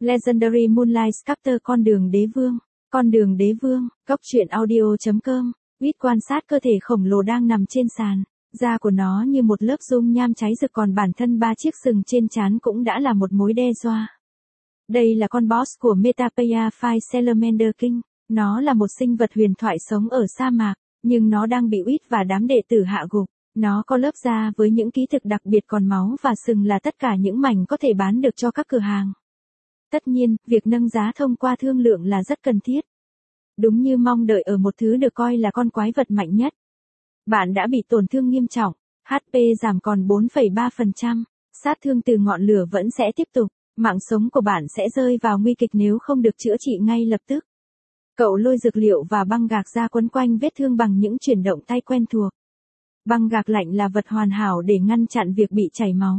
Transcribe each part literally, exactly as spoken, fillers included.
Legendary Moonlight Sculptor con đường đế vương. Con đường đế vương, góc truyện audio.com. Quýt quan sát cơ thể khổng lồ đang nằm trên sàn. Da của nó như một lớp dung nham cháy rực, còn bản thân ba chiếc sừng trên trán cũng đã là một mối đe dọa. Đây là con boss của Metapeia Phi Salamander King. Nó là một sinh vật huyền thoại sống ở sa mạc, nhưng nó đang bị Quýt và đám đệ tử hạ gục. Nó có lớp da với những ký thực đặc biệt, còn máu và sừng là tất cả những mảnh có thể bán được cho các cửa hàng. Tất nhiên, việc nâng giá thông qua thương lượng là rất cần thiết. Đúng như mong đợi ở một thứ được coi là con quái vật mạnh nhất. Bạn đã bị tổn thương nghiêm trọng, hát pê giảm còn bốn phẩy ba phần trăm, sát thương từ ngọn lửa vẫn sẽ tiếp tục, mạng sống của bạn sẽ rơi vào nguy kịch nếu không được chữa trị ngay lập tức. Cậu lôi dược liệu và băng gạc ra quấn quanh vết thương bằng những chuyển động tay quen thuộc. Băng gạc lạnh là vật hoàn hảo để ngăn chặn việc bị chảy máu.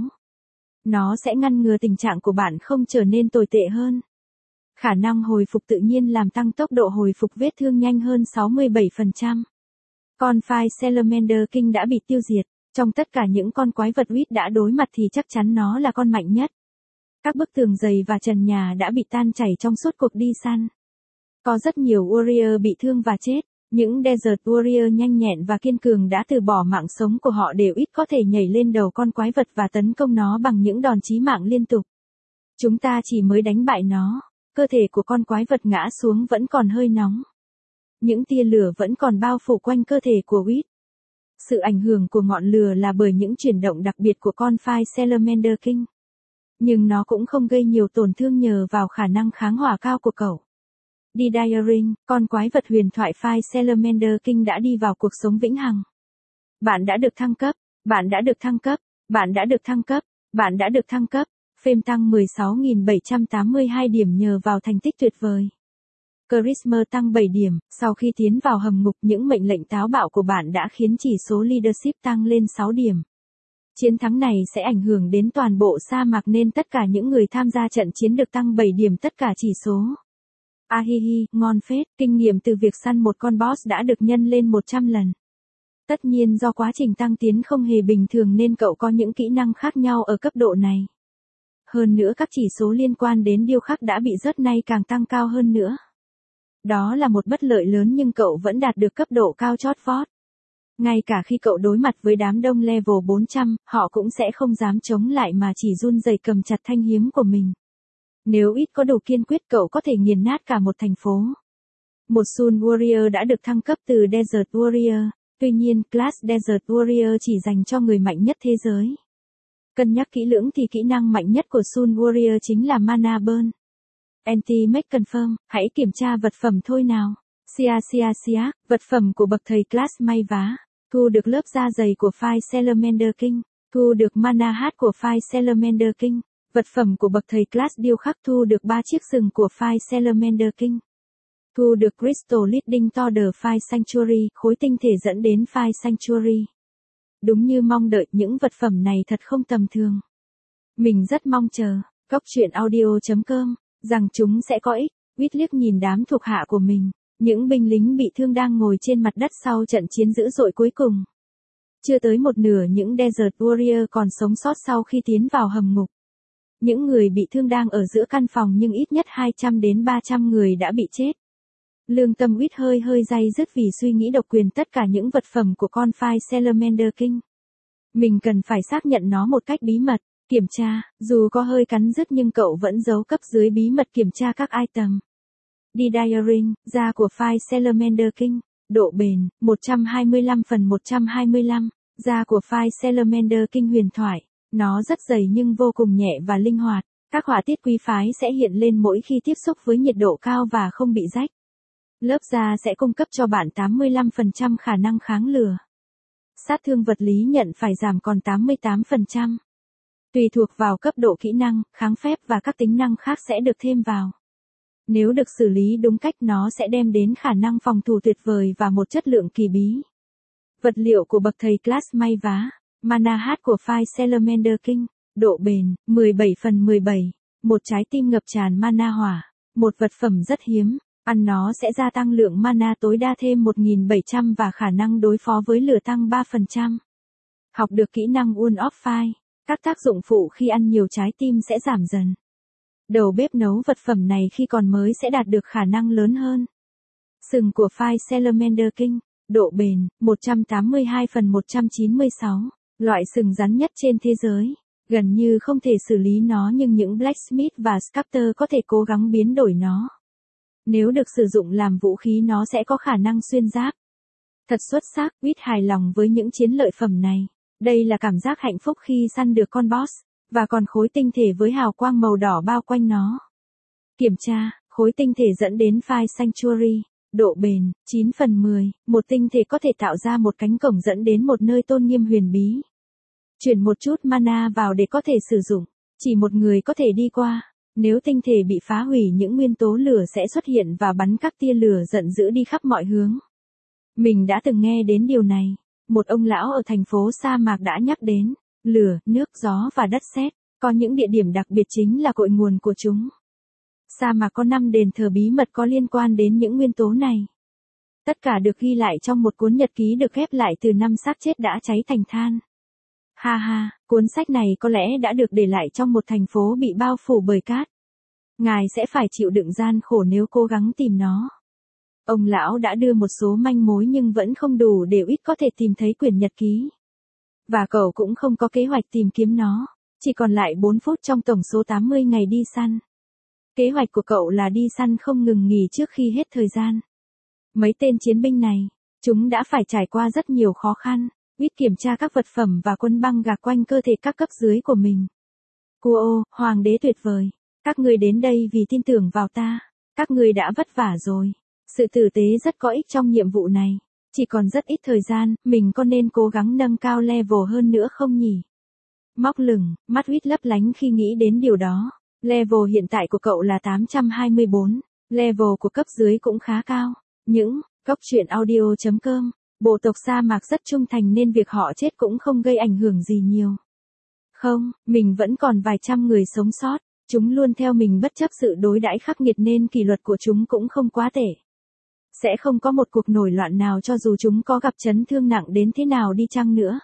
Nó sẽ ngăn ngừa tình trạng của bạn không trở nên tồi tệ hơn. Khả năng hồi phục tự nhiên làm tăng tốc độ hồi phục vết thương nhanh hơn sáu mươi bảy phần trăm. Con Phi Salamander King đã bị tiêu diệt. Trong tất cả những con quái vật Quýt đã đối mặt thì chắc chắn nó là con mạnh nhất. Các bức tường dày và trần nhà đã bị tan chảy trong suốt cuộc đi săn. Có rất nhiều warrior bị thương và chết. Những Desert Warrior nhanh nhẹn và kiên cường đã từ bỏ mạng sống của họ để Quýt có thể nhảy lên đầu con quái vật và tấn công nó bằng những đòn chí mạng liên tục. Chúng ta chỉ mới đánh bại nó. Cơ thể của con quái vật ngã xuống vẫn còn hơi nóng. Những tia lửa vẫn còn bao phủ quanh cơ thể của Quýt. Sự ảnh hưởng của ngọn lửa là bởi những chuyển động đặc biệt của con Phi Salamander King. Nhưng nó cũng không gây nhiều tổn thương nhờ vào khả năng kháng hỏa cao của cậu. Didiering, con quái vật huyền thoại Phi Salamander King đã đi vào cuộc sống vĩnh hằng. Bạn đã được thăng cấp, bạn đã được thăng cấp, bạn đã được thăng cấp, bạn đã được thăng cấp. Fame tăng mười sáu nghìn bảy trăm tám mươi hai điểm nhờ vào thành tích tuyệt vời. Charisma tăng bảy điểm, sau khi tiến vào hầm ngục, những mệnh lệnh táo bạo của bạn đã khiến chỉ số leadership tăng lên sáu điểm. Chiến thắng này sẽ ảnh hưởng đến toàn bộ sa mạc nên tất cả những người tham gia trận chiến được tăng bảy điểm tất cả chỉ số. Ahihi, ngon phết, kinh nghiệm từ việc săn một con boss đã được nhân lên một trăm lần. Tất nhiên do quá trình tăng tiến không hề bình thường nên cậu có những kỹ năng khác nhau ở cấp độ này. Hơn nữa các chỉ số liên quan đến điêu khắc đã bị rớt nay càng tăng cao hơn nữa. Đó là một bất lợi lớn nhưng cậu vẫn đạt được cấp độ cao chót vót. Ngay cả khi cậu đối mặt với đám đông level bốn trăm, họ cũng sẽ không dám chống lại mà chỉ run rẩy cầm chặt thanh hiếm của mình. Nếu ít có đủ kiên quyết cậu có thể nghiền nát cả một thành phố. Một Soul Warrior đã được thăng cấp từ Desert Warrior, tuy nhiên class Desert Warrior chỉ dành cho người mạnh nhất thế giới. Cân nhắc kỹ lưỡng thì kỹ năng mạnh nhất của Soul Warrior chính là Mana Burn. Anti-Make Confirm, hãy kiểm tra vật phẩm thôi nào. Sia Sia Sia, vật phẩm của bậc thầy class may vá. Thu được lớp da dày của Phi Salamander King. Thu được Mana Hat của Phi Salamander King. Vật phẩm của bậc thầy class điêu khắc. Thu được ba chiếc sừng của Phi Salamander King. Thu được Crystal Leading Tower Phi Sanctuary, khối tinh thể dẫn đến Phi Sanctuary. Đúng như mong đợi, những vật phẩm này thật không tầm thường. Mình rất mong chờ, góc truyện audio.com, rằng chúng sẽ có ích. Quýt liếc nhìn đám thuộc hạ của mình, những binh lính bị thương đang ngồi trên mặt đất sau trận chiến dữ dội cuối cùng. Chưa tới một nửa những Desert Warrior còn sống sót sau khi tiến vào hầm ngục. Những người bị thương đang ở giữa căn phòng nhưng ít nhất hai trăm đến ba trăm người đã bị chết. Lương tâm Quýt hơi hơi day dứt vì suy nghĩ độc quyền tất cả những vật phẩm của con Phi Salamander King. Mình cần phải xác nhận nó một cách bí mật. Kiểm tra, dù có hơi cắn rứt nhưng cậu vẫn giấu cấp dưới bí mật kiểm tra các item. Didiering, da của Phi Salamander King, độ bền, một trăm hai mươi lăm phần một trăm hai mươi lăm, da của Phi Salamander King huyền thoại, nó rất dày nhưng vô cùng nhẹ và linh hoạt, các họa tiết quý phái sẽ hiện lên mỗi khi tiếp xúc với nhiệt độ cao và không bị rách. Lớp da sẽ cung cấp cho bạn tám mươi lăm phần trăm khả năng kháng lửa. Sát thương vật lý nhận phải giảm còn tám mươi tám phần trăm. Tùy thuộc vào cấp độ kỹ năng, kháng phép và các tính năng khác sẽ được thêm vào. Nếu được xử lý đúng cách nó sẽ đem đến khả năng phòng thủ tuyệt vời và một chất lượng kỳ bí. Vật liệu của bậc thầy class may vá, Mana Hat của Phi Salamander King, độ bền, mười bảy phần mười bảy, một trái tim ngập tràn mana hỏa, một vật phẩm rất hiếm, ăn nó sẽ gia tăng lượng mana tối đa thêm một nghìn bảy trăm và khả năng đối phó với lửa tăng ba phần trăm. Học được kỹ năng Wall of Fire. Các tác dụng phụ khi ăn nhiều trái tim sẽ giảm dần. Đầu bếp nấu vật phẩm này khi còn mới sẽ đạt được khả năng lớn hơn. Sừng của File Salamander King, độ bền, một trăm tám mươi hai phần một trăm chín mươi sáu, loại sừng rắn nhất trên thế giới. Gần như không thể xử lý nó nhưng những blacksmith và sculptor có thể cố gắng biến đổi nó. Nếu được sử dụng làm vũ khí nó sẽ có khả năng xuyên giáp. Thật xuất sắc, Whit hài lòng với những chiến lợi phẩm này. Đây là cảm giác hạnh phúc khi săn được con boss, và còn khối tinh thể với hào quang màu đỏ bao quanh nó. Kiểm tra, khối tinh thể dẫn đến File Sanctuary, độ bền, chín phần mười, một tinh thể có thể tạo ra một cánh cổng dẫn đến một nơi tôn nghiêm huyền bí. Chuyển một chút mana vào để có thể sử dụng, chỉ một người có thể đi qua. Nếu tinh thể bị phá hủy những nguyên tố lửa sẽ xuất hiện và bắn các tia lửa giận dữ đi khắp mọi hướng. Mình đã từng nghe đến điều này. Một ông lão ở thành phố sa mạc đã nhắc đến, lửa, nước, gió và đất sét, có những địa điểm đặc biệt chính là cội nguồn của chúng. Sa mạc có năm đền thờ bí mật có liên quan đến những nguyên tố này. Tất cả được ghi lại trong một cuốn nhật ký được ghép lại từ năm xác chết đã cháy thành than. Ha ha, cuốn sách này có lẽ đã được để lại trong một thành phố bị bao phủ bởi cát. Ngài sẽ phải chịu đựng gian khổ nếu cố gắng tìm nó. Ông lão đã đưa một số manh mối nhưng vẫn không đủ để Whit có thể tìm thấy quyển nhật ký. Và cậu cũng không có kế hoạch tìm kiếm nó, chỉ còn lại bốn phút trong tổng số tám mươi ngày đi săn. Kế hoạch của cậu là đi săn không ngừng nghỉ trước khi hết thời gian. Mấy tên chiến binh này, chúng đã phải trải qua rất nhiều khó khăn. Whit kiểm tra các vật phẩm và quân băng gạc quanh cơ thể các cấp dưới của mình. Kuo, hoàng đế tuyệt vời, các ngươi đến đây vì tin tưởng vào ta. Các ngươi đã vất vả rồi. Sự tử tế rất có ích trong nhiệm vụ này. Chỉ còn rất ít thời gian, mình có nên cố gắng nâng cao level hơn nữa không nhỉ? Móc lửng, mắt Whit lấp lánh khi nghĩ đến điều đó. Level hiện tại của cậu là tám trăm hai mươi bốn. Level của cấp dưới cũng khá cao. Những, góc truyện audio chấm com. Bộ tộc sa mạc rất trung thành nên việc họ chết cũng không gây ảnh hưởng gì nhiều. Không, mình vẫn còn vài trăm người sống sót. Chúng luôn theo mình bất chấp sự đối đãi khắc nghiệt nên kỷ luật của chúng cũng không quá tệ. Sẽ không có một cuộc nổi loạn nào cho dù chúng có gặp chấn thương nặng đến thế nào đi chăng nữa.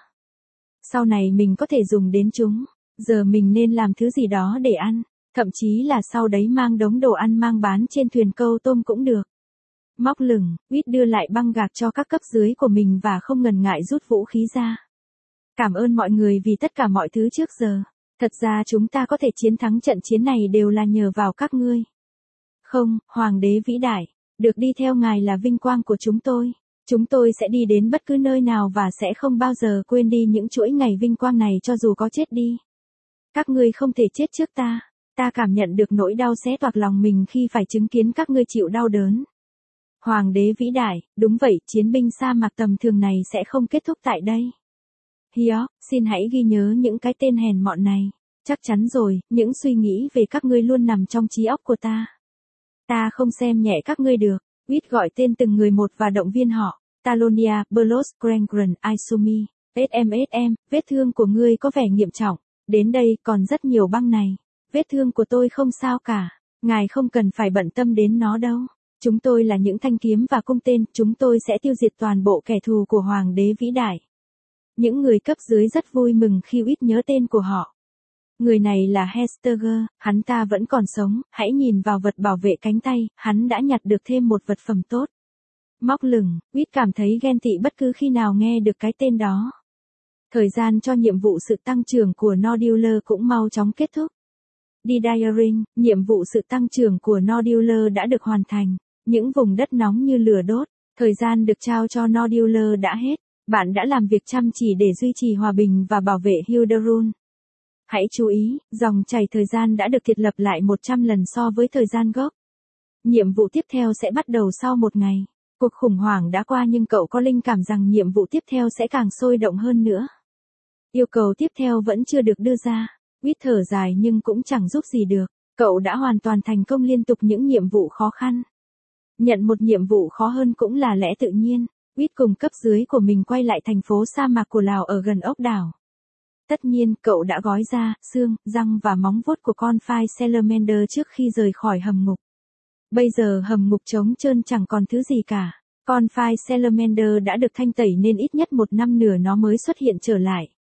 Sau này mình có thể dùng đến chúng. Giờ mình nên làm thứ gì đó để ăn. Thậm chí là sau đấy mang đống đồ ăn mang bán trên thuyền câu tôm cũng được. Móc lửng, Whit đưa lại băng gạc cho các cấp dưới của mình và không ngần ngại rút vũ khí ra. Cảm ơn mọi người vì tất cả mọi thứ trước giờ. Thật ra chúng ta có thể chiến thắng trận chiến này đều là nhờ vào các ngươi. Không, Hoàng đế vĩ đại, được đi theo ngài là vinh quang của chúng tôi. Chúng tôi sẽ đi đến bất cứ nơi nào và sẽ không bao giờ quên đi những chuỗi ngày vinh quang này cho dù có chết đi. Các ngươi không thể chết trước ta. Ta cảm nhận được nỗi đau xé toạc lòng mình khi phải chứng kiến các ngươi chịu đau đớn. Hoàng đế vĩ đại, đúng vậy, chiến binh sa mạc tầm thường này sẽ không kết thúc tại đây. Hiok, xin hãy ghi nhớ những cái tên hèn mọn này. Chắc chắn rồi, những suy nghĩ về các ngươi luôn nằm trong trí óc của ta. Ta không xem nhẹ các ngươi được. Whit gọi tên từng người một và động viên họ. Talonia, Belos, Grengren, Isumi, ét em ét em, vết thương của ngươi có vẻ nghiêm trọng. Đến đây, còn rất nhiều băng này. Vết thương của tôi không sao cả. Ngài không cần phải bận tâm đến nó đâu. Chúng tôi là những thanh kiếm và cung tên, chúng tôi sẽ tiêu diệt toàn bộ kẻ thù của Hoàng đế vĩ đại. Những người cấp dưới rất vui mừng khi Whit nhớ tên của họ. Người này là Hesteger, hắn ta vẫn còn sống, hãy nhìn vào vật bảo vệ cánh tay, hắn đã nhặt được thêm một vật phẩm tốt. Móc lửng, Whit cảm thấy ghen tị bất cứ khi nào nghe được cái tên đó. Thời gian cho nhiệm vụ sự tăng trưởng của Nodular cũng mau chóng kết thúc. Đi Diaring, nhiệm vụ sự tăng trưởng của Nodular đã được hoàn thành. Những vùng đất nóng như lửa đốt, thời gian được trao cho Nodular đã hết. Bạn đã làm việc chăm chỉ để duy trì hòa bình và bảo vệ Hilderun. Hãy chú ý, dòng chảy thời gian đã được thiết lập lại một trăm lần so với thời gian gốc. Nhiệm vụ tiếp theo sẽ bắt đầu sau một ngày. Cuộc khủng hoảng đã qua nhưng cậu có linh cảm rằng nhiệm vụ tiếp theo sẽ càng sôi động hơn nữa. Yêu cầu tiếp theo vẫn chưa được đưa ra. Whit thở dài nhưng cũng chẳng giúp gì được. Cậu đã hoàn toàn thành công liên tục những nhiệm vụ khó khăn. Nhận một nhiệm vụ khó hơn cũng là lẽ tự nhiên. Whit cùng cấp dưới của mình quay lại thành phố sa mạc của Lào ở gần ốc đảo. Tất nhiên, cậu đã gói da, xương, răng và móng vuốt của con File Salamander trước khi rời khỏi hầm ngục. Bây giờ hầm ngục trống trơn chẳng còn thứ gì cả. Con File Salamander đã được thanh tẩy nên ít nhất một năm nữa nó mới xuất hiện trở lại.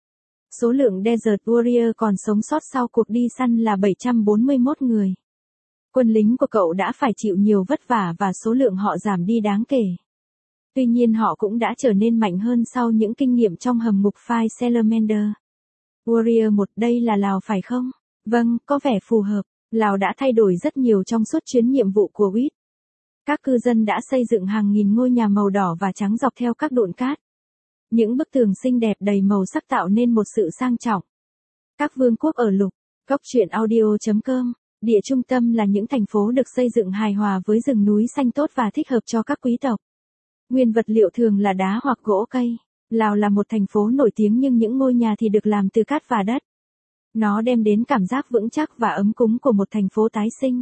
Số lượng Desert Warrior còn sống sót sau cuộc đi săn là bảy trăm bốn mươi mốt người. Quân lính của cậu đã phải chịu nhiều vất vả và số lượng họ giảm đi đáng kể. Tuy nhiên họ cũng đã trở nên mạnh hơn sau những kinh nghiệm trong hầm ngục Fire Salamander. Warrior một, đây là Lào phải không? Vâng, có vẻ phù hợp. Lào đã thay đổi rất nhiều trong suốt chuyến nhiệm vụ của vê i tê. Các cư dân đã xây dựng hàng nghìn ngôi nhà màu đỏ và trắng dọc theo các đụn cát. Những bức tường xinh đẹp đầy màu sắc tạo nên một sự sang trọng. Các vương quốc ở lục, góc truyện audio chấm com, địa trung tâm là những thành phố được xây dựng hài hòa với rừng núi xanh tốt và thích hợp cho các quý tộc. Nguyên vật liệu thường là đá hoặc gỗ cây. Lào là một thành phố nổi tiếng nhưng những ngôi nhà thì được làm từ cát và đất. Nó đem đến cảm giác vững chắc và ấm cúng của một thành phố tái sinh.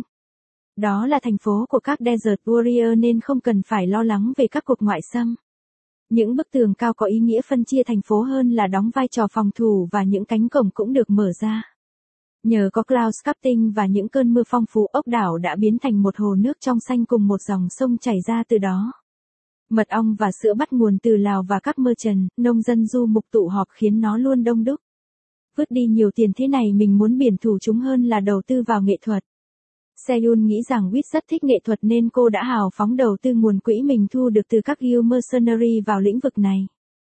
Đó là thành phố của các Desert Warrior nên không cần phải lo lắng về các cuộc ngoại xâm. Những bức tường cao có ý nghĩa phân chia thành phố hơn là đóng vai trò phòng thủ và những cánh cổng cũng được mở ra. Nhờ có cloud sculpting và những cơn mưa phong phú, ốc đảo đã biến thành một hồ nước trong xanh cùng một dòng sông chảy ra từ đó. Mật ong và sữa bắt nguồn từ Lào và các merchant, nông dân du mục tụ họp khiến nó luôn đông đúc. Vứt đi nhiều tiền thế này mình muốn biển thủ chúng hơn là đầu tư vào nghệ thuật. Seoul nghĩ rằng vê i tê rất thích nghệ thuật nên cô đã hào phóng đầu tư nguồn quỹ mình thu được từ các guild mercenary vào lĩnh vực này.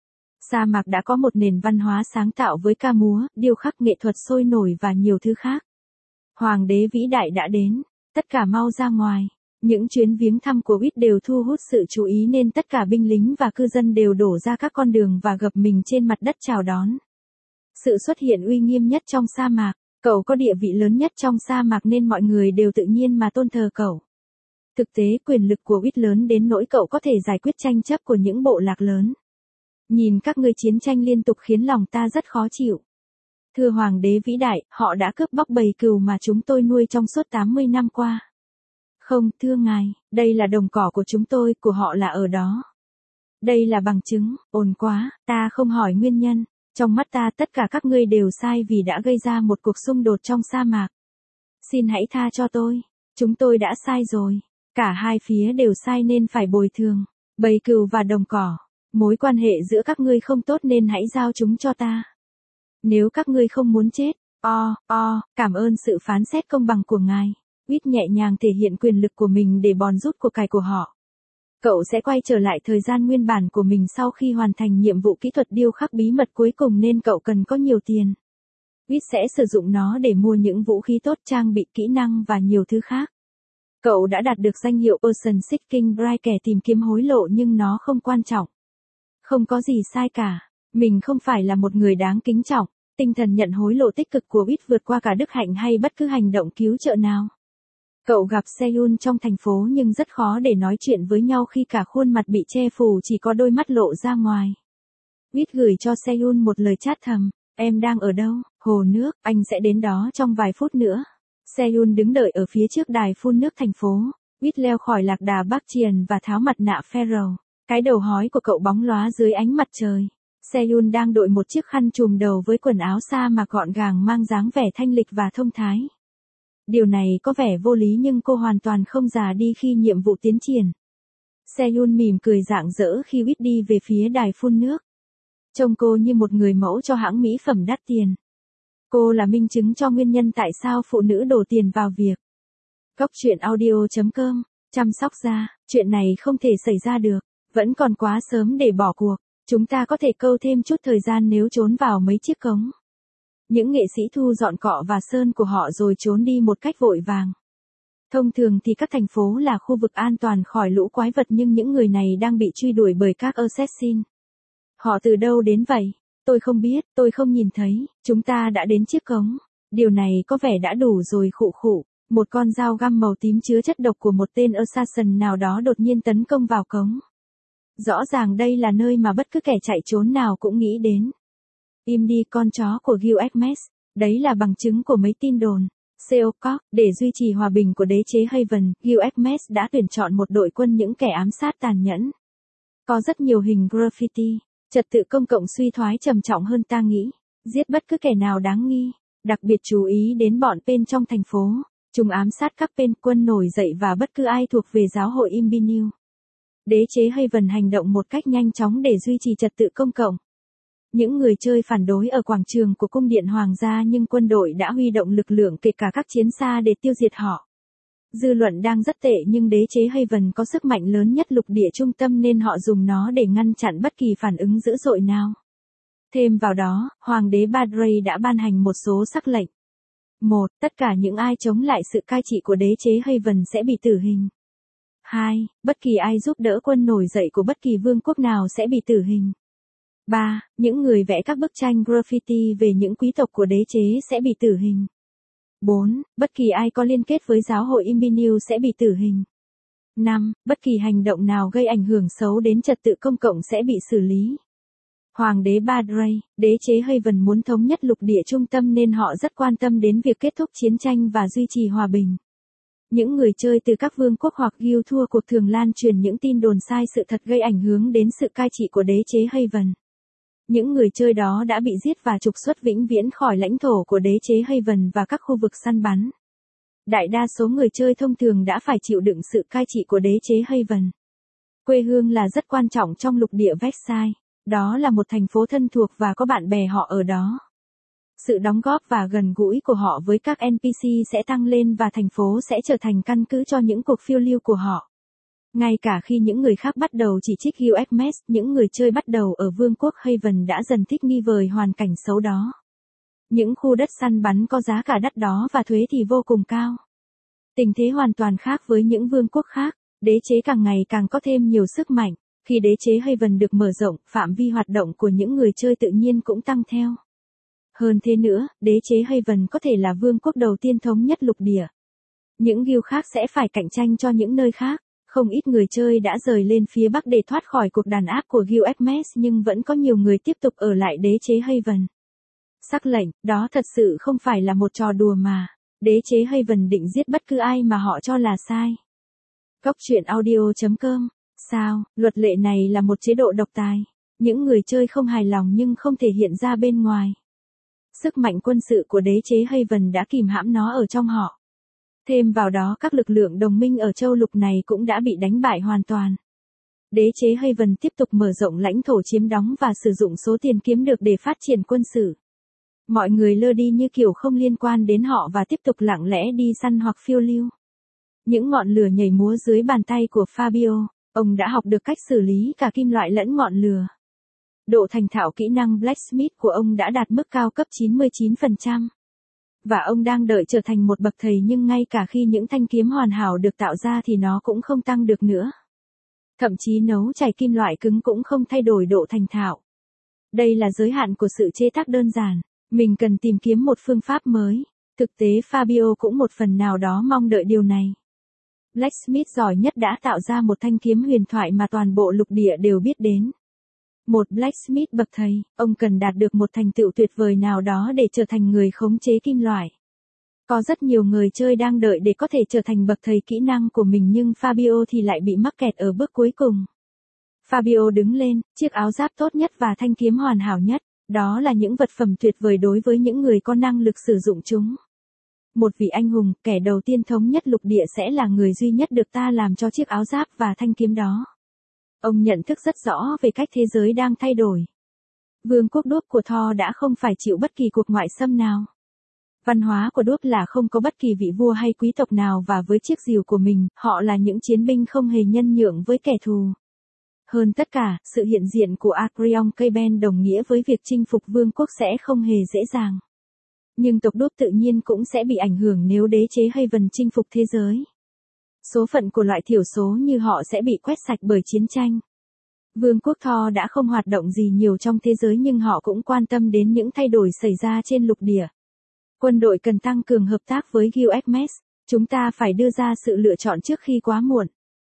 Sa mạc đã có một nền văn hóa sáng tạo với ca múa, điêu khắc, nghệ thuật sôi nổi và nhiều thứ khác. Hoàng đế vĩ đại đã đến, tất cả mau ra ngoài. Những chuyến viếng thăm của vê i tê đều thu hút sự chú ý nên tất cả binh lính và cư dân đều đổ ra các con đường và gập mình trên mặt đất chào đón. Sự xuất hiện uy nghiêm nhất trong sa mạc, cậu có địa vị lớn nhất trong sa mạc nên mọi người đều tự nhiên mà tôn thờ cậu. Thực tế quyền lực của vê i tê lớn đến nỗi cậu có thể giải quyết tranh chấp của những bộ lạc lớn. Nhìn các ngươi chiến tranh liên tục khiến lòng ta rất khó chịu. Thưa Hoàng đế vĩ đại, họ đã cướp bóc bầy cừu mà chúng tôi nuôi trong suốt tám mươi năm qua. Không, thưa ngài, đây là đồng cỏ của chúng tôi, của họ là ở đó. Đây là bằng chứng, ồn quá, ta không hỏi nguyên nhân. Trong mắt ta tất cả các ngươi đều sai vì đã gây ra một cuộc xung đột trong sa mạc. Xin hãy tha cho tôi, chúng tôi đã sai rồi. Cả hai phía đều sai nên phải bồi thường. Bầy cừu và đồng cỏ, mối quan hệ giữa các ngươi không tốt nên hãy giao chúng cho ta. Nếu các ngươi không muốn chết, o, o, cảm ơn sự phán xét công bằng của ngài. vê i tê nhẹ nhàng thể hiện quyền lực của mình để bòn rút của cải của họ. Cậu sẽ quay trở lại thời gian nguyên bản của mình sau khi hoàn thành nhiệm vụ kỹ thuật điêu khắc bí mật cuối cùng nên cậu cần có nhiều tiền. vê i tê sẽ sử dụng nó để mua những vũ khí tốt, trang bị, kỹ năng và nhiều thứ khác. Cậu đã đạt được danh hiệu Ocean Seeking Bride, kẻ tìm kiếm hối lộ, nhưng nó không quan trọng. Không có gì sai cả. Mình không phải là một người đáng kính trọng. Tinh thần nhận hối lộ tích cực của vê i tê vượt qua cả đức hạnh hay bất cứ hành động cứu trợ nào. Cậu gặp Seoul trong thành phố nhưng rất khó để nói chuyện với nhau khi cả khuôn mặt bị che phủ, chỉ có đôi mắt lộ ra ngoài. vê i tê gửi cho Seoul một lời chat thầm. Em đang ở đâu? Hồ nước, anh sẽ đến đó trong vài phút nữa. Seoul đứng đợi ở phía trước đài phun nước thành phố. vê i tê leo khỏi lạc đà Bắc Triền và tháo mặt nạ Pharaoh. Cái đầu hói của cậu bóng lóa dưới ánh mặt trời. Seoul đang đội một chiếc khăn trùm đầu với quần áo sa mạc gọn gàng mang dáng vẻ thanh lịch và thông thái. Điều này có vẻ vô lý nhưng cô hoàn toàn không già đi khi nhiệm vụ tiến triển. Seoul mỉm cười rạng rỡ khi vê i tê đi về phía đài phun nước. Trông cô như một người mẫu cho hãng mỹ phẩm đắt tiền. Cô là minh chứng cho nguyên nhân tại sao phụ nữ đổ tiền vào việc. Góc truyện audio chấm com, chăm sóc da, chuyện này không thể xảy ra được. Vẫn còn quá sớm để bỏ cuộc. Chúng ta có thể câu thêm chút thời gian nếu trốn vào mấy chiếc cống. Những nghệ sĩ thu dọn cọ và sơn của họ rồi trốn đi một cách vội vàng. Thông thường thì các thành phố là khu vực an toàn khỏi lũ quái vật nhưng những người này đang bị truy đuổi bởi các assassin. Họ từ đâu đến vậy? Tôi không biết, tôi không nhìn thấy. Chúng ta đã đến chiếc cống. Điều này có vẻ đã đủ rồi. Khụ khụ. Một con dao găm màu tím chứa chất độc của một tên assassin nào đó đột nhiên tấn công vào cống. Rõ ràng đây là nơi mà bất cứ kẻ chạy trốn nào cũng nghĩ đến. Im đi con chó của Gil Agmes, đấy là bằng chứng của mấy tin đồn. Seocock, để duy trì hòa bình của đế chế Haven, Gil Agmes đã tuyển chọn một đội quân những kẻ ám sát tàn nhẫn. Có rất nhiều hình graffiti, trật tự công cộng suy thoái trầm trọng hơn ta nghĩ, giết bất cứ kẻ nào đáng nghi, đặc biệt chú ý đến bọn Pen trong thành phố, chúng ám sát các Pen, quân nổi dậy và bất cứ ai thuộc về giáo hội Imbinu. Đế chế Haven hành động một cách nhanh chóng để duy trì trật tự công cộng. Những người chơi phản đối ở quảng trường của cung điện hoàng gia nhưng quân đội đã huy động lực lượng kể cả các chiến xa để tiêu diệt họ. Dư luận đang rất tệ nhưng đế chế Haven có sức mạnh lớn nhất lục địa trung tâm nên họ dùng nó để ngăn chặn bất kỳ phản ứng dữ dội nào. Thêm vào đó, Hoàng đế Badrey đã ban hành một số sắc lệnh. một. Tất cả những ai chống lại sự cai trị của đế chế Haven sẽ bị tử hình. hai. Bất kỳ ai giúp đỡ quân nổi dậy của bất kỳ vương quốc nào sẽ bị tử hình. ba. Những người vẽ các bức tranh graffiti về những quý tộc của đế chế sẽ bị tử hình. bốn. Bất kỳ ai có liên kết với giáo hội Imbinew sẽ bị tử hình. năm. Bất kỳ hành động nào gây ảnh hưởng xấu đến trật tự công cộng sẽ bị xử lý. Hoàng đế Badrey, đế chế Haven muốn thống nhất lục địa trung tâm nên họ rất quan tâm đến việc kết thúc chiến tranh và duy trì hòa bình. Những người chơi từ các vương quốc hoặc guild thua cuộc thường lan truyền những tin đồn sai sự thật gây ảnh hưởng đến sự cai trị của đế chế Haven. Những người chơi đó đã bị giết và trục xuất vĩnh viễn khỏi lãnh thổ của đế chế Haven và các khu vực săn bắn. Đại đa số người chơi thông thường đã phải chịu đựng sự cai trị của đế chế Haven. Quê hương là rất quan trọng trong lục địa Vexai. Đó là một thành phố thân thuộc và có bạn bè họ ở đó. Sự đóng góp và gần gũi của họ với các en pê xê sẽ tăng lên và thành phố sẽ trở thành căn cứ cho những cuộc phiêu lưu của họ. Ngay cả khi những người khác bắt đầu chỉ trích Gilgamesh, những người chơi bắt đầu ở vương quốc Haven đã dần thích nghi với hoàn cảnh xấu đó. Những khu đất săn bắn có giá cả đắt đó và thuế thì vô cùng cao. Tình thế hoàn toàn khác với những vương quốc khác, đế chế càng ngày càng có thêm nhiều sức mạnh. Khi đế chế Haven được mở rộng, phạm vi hoạt động của những người chơi tự nhiên cũng tăng theo. Hơn thế nữa, đế chế Haven có thể là vương quốc đầu tiên thống nhất lục địa. Những guild khác sẽ phải cạnh tranh cho những nơi khác. Không ít người chơi đã rời lên phía Bắc để thoát khỏi cuộc đàn áp của Gilgamesh nhưng vẫn có nhiều người tiếp tục ở lại đế chế Haven. Sắc lệnh, đó thật sự không phải là một trò đùa mà. Đế chế Haven định giết bất cứ ai mà họ cho là sai. Góc truyện audio chấm com. Sao, luật lệ này là một chế độ độc tài. Những người chơi không hài lòng nhưng không thể hiện ra bên ngoài. Sức mạnh quân sự của đế chế Haven đã kìm hãm nó ở trong họ. Thêm vào đó các lực lượng đồng minh ở châu lục này cũng đã bị đánh bại hoàn toàn. Đế chế Haven tiếp tục mở rộng lãnh thổ chiếm đóng và sử dụng số tiền kiếm được để phát triển quân sự. Mọi người lơ đi như kiểu không liên quan đến họ và tiếp tục lặng lẽ đi săn hoặc phiêu lưu. Những ngọn lửa nhảy múa dưới bàn tay của Fabio, ông đã học được cách xử lý cả kim loại lẫn ngọn lửa. Độ thành thạo kỹ năng Blacksmith của ông đã đạt mức cao cấp chín mươi chín phần trăm. Và ông đang đợi trở thành một bậc thầy nhưng ngay cả khi những thanh kiếm hoàn hảo được tạo ra thì nó cũng không tăng được nữa. Thậm chí nấu chảy kim loại cứng cũng không thay đổi độ thành thạo. Đây là giới hạn của sự chế tác đơn giản. Mình cần tìm kiếm một phương pháp mới. Thực tế Fabio cũng một phần nào đó mong đợi điều này. Blacksmith giỏi nhất đã tạo ra một thanh kiếm huyền thoại mà toàn bộ lục địa đều biết đến. Một Blacksmith bậc thầy, ông cần đạt được một thành tựu tuyệt vời nào đó để trở thành người khống chế kim loại. Có rất nhiều người chơi đang đợi để có thể trở thành bậc thầy kỹ năng của mình nhưng Fabio thì lại bị mắc kẹt ở bước cuối cùng. Fabio đứng lên, chiếc áo giáp tốt nhất và thanh kiếm hoàn hảo nhất, đó là những vật phẩm tuyệt vời đối với những người có năng lực sử dụng chúng. Một vị anh hùng, kẻ đầu tiên thống nhất lục địa sẽ là người duy nhất được ta làm cho chiếc áo giáp và thanh kiếm đó. Ông nhận thức rất rõ về cách thế giới đang thay đổi. Vương quốc đuốc của Thor đã không phải chịu bất kỳ cuộc ngoại xâm nào. Văn hóa của đuốc là không có bất kỳ vị vua hay quý tộc nào và với chiếc rìu của mình, họ là những chiến binh không hề nhân nhượng với kẻ thù. Hơn tất cả, sự hiện diện của Acreon Caben đồng nghĩa với việc chinh phục vương quốc sẽ không hề dễ dàng. Nhưng tộc đuốc tự nhiên cũng sẽ bị ảnh hưởng nếu đế chế Haven chinh phục thế giới. Số phận của loại thiểu số như họ sẽ bị quét sạch bởi chiến tranh. Vương quốc Thor đã không hoạt động gì nhiều trong thế giới nhưng họ cũng quan tâm đến những thay đổi xảy ra trên lục địa. Quân đội cần tăng cường hợp tác với Gilgamesh, chúng ta phải đưa ra sự lựa chọn trước khi quá muộn.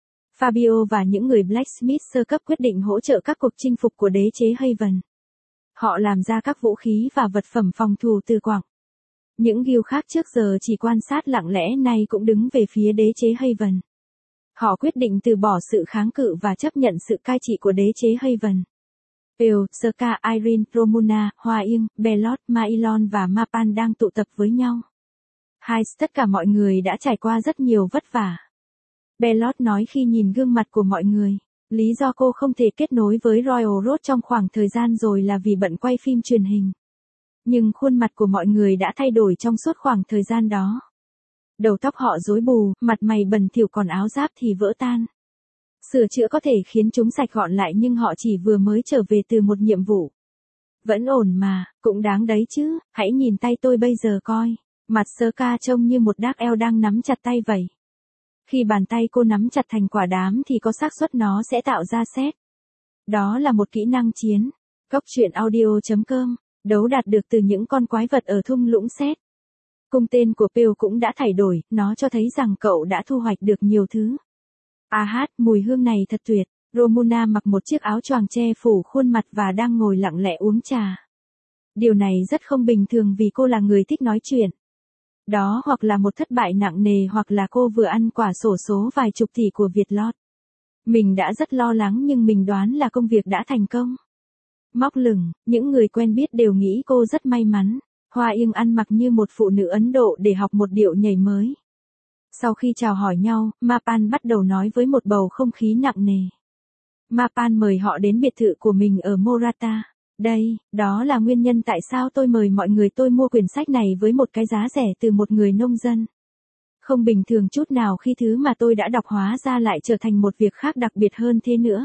Fabio và những người Blacksmith sơ cấp quyết định hỗ trợ các cuộc chinh phục của đế chế Haven. Họ làm ra các vũ khí và vật phẩm phòng thủ từ quặng. Những guild khác trước giờ chỉ quan sát lặng lẽ nay cũng đứng về phía đế chế Haven. Họ quyết định từ bỏ sự kháng cự và chấp nhận sự cai trị của đế chế Haven. Pale, Serka, Irene, Romuna, Hoa Yên, Belot, Mailon và Mapan đang tụ tập với nhau. Hai, tất cả mọi người đã trải qua rất nhiều vất vả. Belot nói khi nhìn gương mặt của mọi người. Lý do cô không thể kết nối với Royal Road trong khoảng thời gian rồi là vì bận quay phim truyền hình. Nhưng khuôn mặt của mọi người đã thay đổi trong suốt khoảng thời gian đó. Đầu tóc họ rối bù, mặt mày bẩn thỉu còn áo giáp thì vỡ tan. Sửa chữa có thể khiến chúng sạch gọn lại nhưng họ chỉ vừa mới trở về từ một nhiệm vụ. Vẫn ổn mà, cũng đáng đấy chứ, hãy nhìn tay tôi bây giờ coi. Mặt sơ ca trông như một đác eo đang nắm chặt tay vậy. Khi bàn tay cô nắm chặt thành quả đám thì có xác suất nó sẽ tạo ra sét. Đó là một kỹ năng chiến. Cốc truyện audio chấm com, đấu đạt được từ những con quái vật ở thung lũng sét. Cung tên của Pew cũng đã thay đổi, nó cho thấy rằng cậu đã thu hoạch được nhiều thứ. À hát, mùi hương này thật tuyệt. Romuna mặc một chiếc áo choàng che phủ khuôn mặt và đang ngồi lặng lẽ uống trà. Điều này rất không bình thường vì cô là người thích nói chuyện. Đó hoặc là một thất bại nặng nề hoặc là cô vừa ăn quả xổ số vài chục tỷ của Vietlott. Mình đã rất lo lắng nhưng mình đoán là công việc đã thành công. Móc lửng, những người quen biết đều nghĩ cô rất may mắn. Hoa Yên ăn mặc như một phụ nữ Ấn Độ để học một điệu nhảy mới. Sau khi chào hỏi nhau, Mapan bắt đầu nói với một bầu không khí nặng nề. Mapan mời họ đến biệt thự của mình ở Morata. Đây, đó là nguyên nhân tại sao tôi mời mọi người tôi mua quyển sách này với một cái giá rẻ từ một người nông dân. Không bình thường chút nào khi thứ mà tôi đã đọc hóa ra lại trở thành một việc khác đặc biệt hơn thế nữa.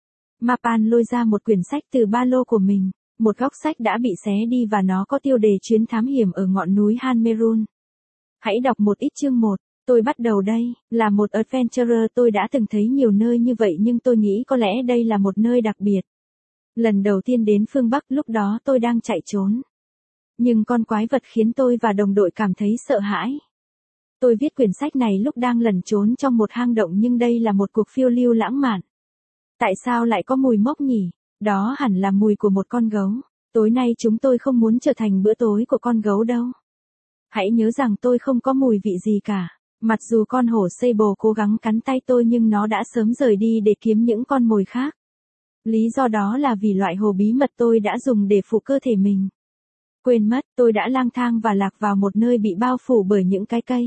Mapan lôi ra một quyển sách từ ba lô của mình. Một góc sách đã bị xé đi và nó có tiêu đề chuyến thám hiểm ở ngọn núi Hanmerun. Hãy đọc một ít chương một. Tôi bắt đầu đây, là một adventurer tôi đã từng thấy nhiều nơi như vậy nhưng tôi nghĩ có lẽ đây là một nơi đặc biệt. Lần đầu tiên đến phương Bắc lúc đó tôi đang chạy trốn. Nhưng con quái vật khiến tôi và đồng đội cảm thấy sợ hãi. Tôi viết quyển sách này lúc đang lẩn trốn trong một hang động nhưng đây là một cuộc phiêu lưu lãng mạn. Tại sao lại có mùi mốc nhỉ? Đó hẳn là mùi của một con gấu. Tối nay chúng tôi không muốn trở thành bữa tối của con gấu đâu. Hãy nhớ rằng tôi không có mùi vị gì cả. Mặc dù con hổ Sable cố gắng cắn tay tôi nhưng nó đã sớm rời đi để kiếm những con mồi khác. Lý do đó là vì loại hồ bí mật tôi đã dùng để phụ cơ thể mình. Quên mất, tôi đã lang thang và lạc vào một nơi bị bao phủ bởi những cái cây.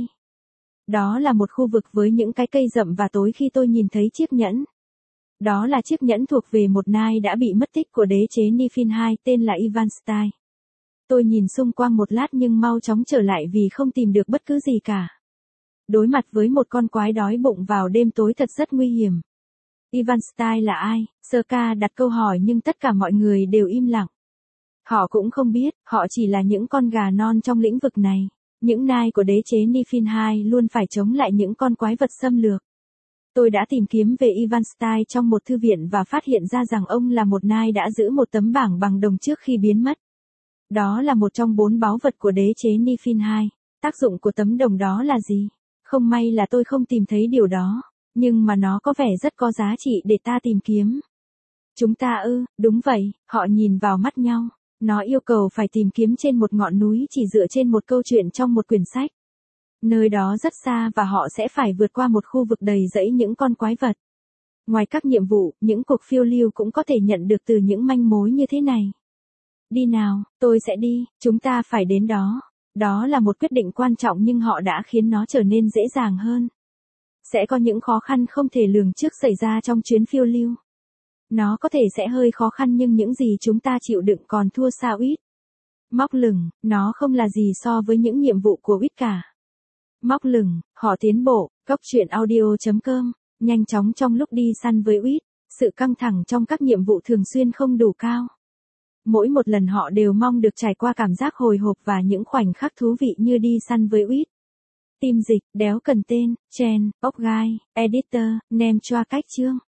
Đó là một khu vực với những cái cây rậm và tối khi tôi nhìn thấy chiếc nhẫn. Đó là chiếc nhẫn thuộc về một nai đã bị mất tích của đế chế Nifin hai tên là Ivan Stein. Tôi nhìn xung quanh một lát nhưng mau chóng trở lại vì không tìm được bất cứ gì cả. Đối mặt với một con quái đói bụng vào đêm tối thật rất nguy hiểm. Ivan Stein là ai? Sơ ca đặt câu hỏi nhưng tất cả mọi người đều im lặng. Họ cũng không biết, họ chỉ là những con gà non trong lĩnh vực này. Những nai của đế chế Nifin hai luôn phải chống lại những con quái vật xâm lược. Tôi đã tìm kiếm về Ivan Stein trong một thư viện và phát hiện ra rằng ông là một nai đã giữ một tấm bảng bằng đồng trước khi biến mất. Đó là một trong bốn báu vật của đế chế Nifin hai. Tác dụng của tấm đồng đó là gì? Không may là tôi không tìm thấy điều đó. Nhưng mà nó có vẻ rất có giá trị để ta tìm kiếm. Chúng ta ư, đúng vậy, họ nhìn vào mắt nhau. Nó yêu cầu phải tìm kiếm trên một ngọn núi chỉ dựa trên một câu chuyện trong một quyển sách. Nơi đó rất xa và họ sẽ phải vượt qua một khu vực đầy rẫy những con quái vật. Ngoài các nhiệm vụ, những cuộc phiêu lưu cũng có thể nhận được từ những manh mối như thế này. Đi nào, tôi sẽ đi, chúng ta phải đến đó. Đó là một quyết định quan trọng nhưng họ đã khiến nó trở nên dễ dàng hơn. Sẽ có những khó khăn không thể lường trước xảy ra trong chuyến phiêu lưu. Nó có thể sẽ hơi khó khăn nhưng những gì chúng ta chịu đựng còn thua xa Uýt. Móc lửng, nó không là gì so với những nhiệm vụ của Uýt cả. Móc lửng, họ tiến bộ, cốc truyện audio chấm com, nhanh chóng trong lúc đi săn với Uýt, sự căng thẳng trong các nhiệm vụ thường xuyên không đủ cao. Mỗi một lần họ đều mong được trải qua cảm giác hồi hộp và những khoảnh khắc thú vị như đi săn với Uýt. Tim dịch, đéo cần tên, Chen, ốc gai, editor, nem choa cách chương.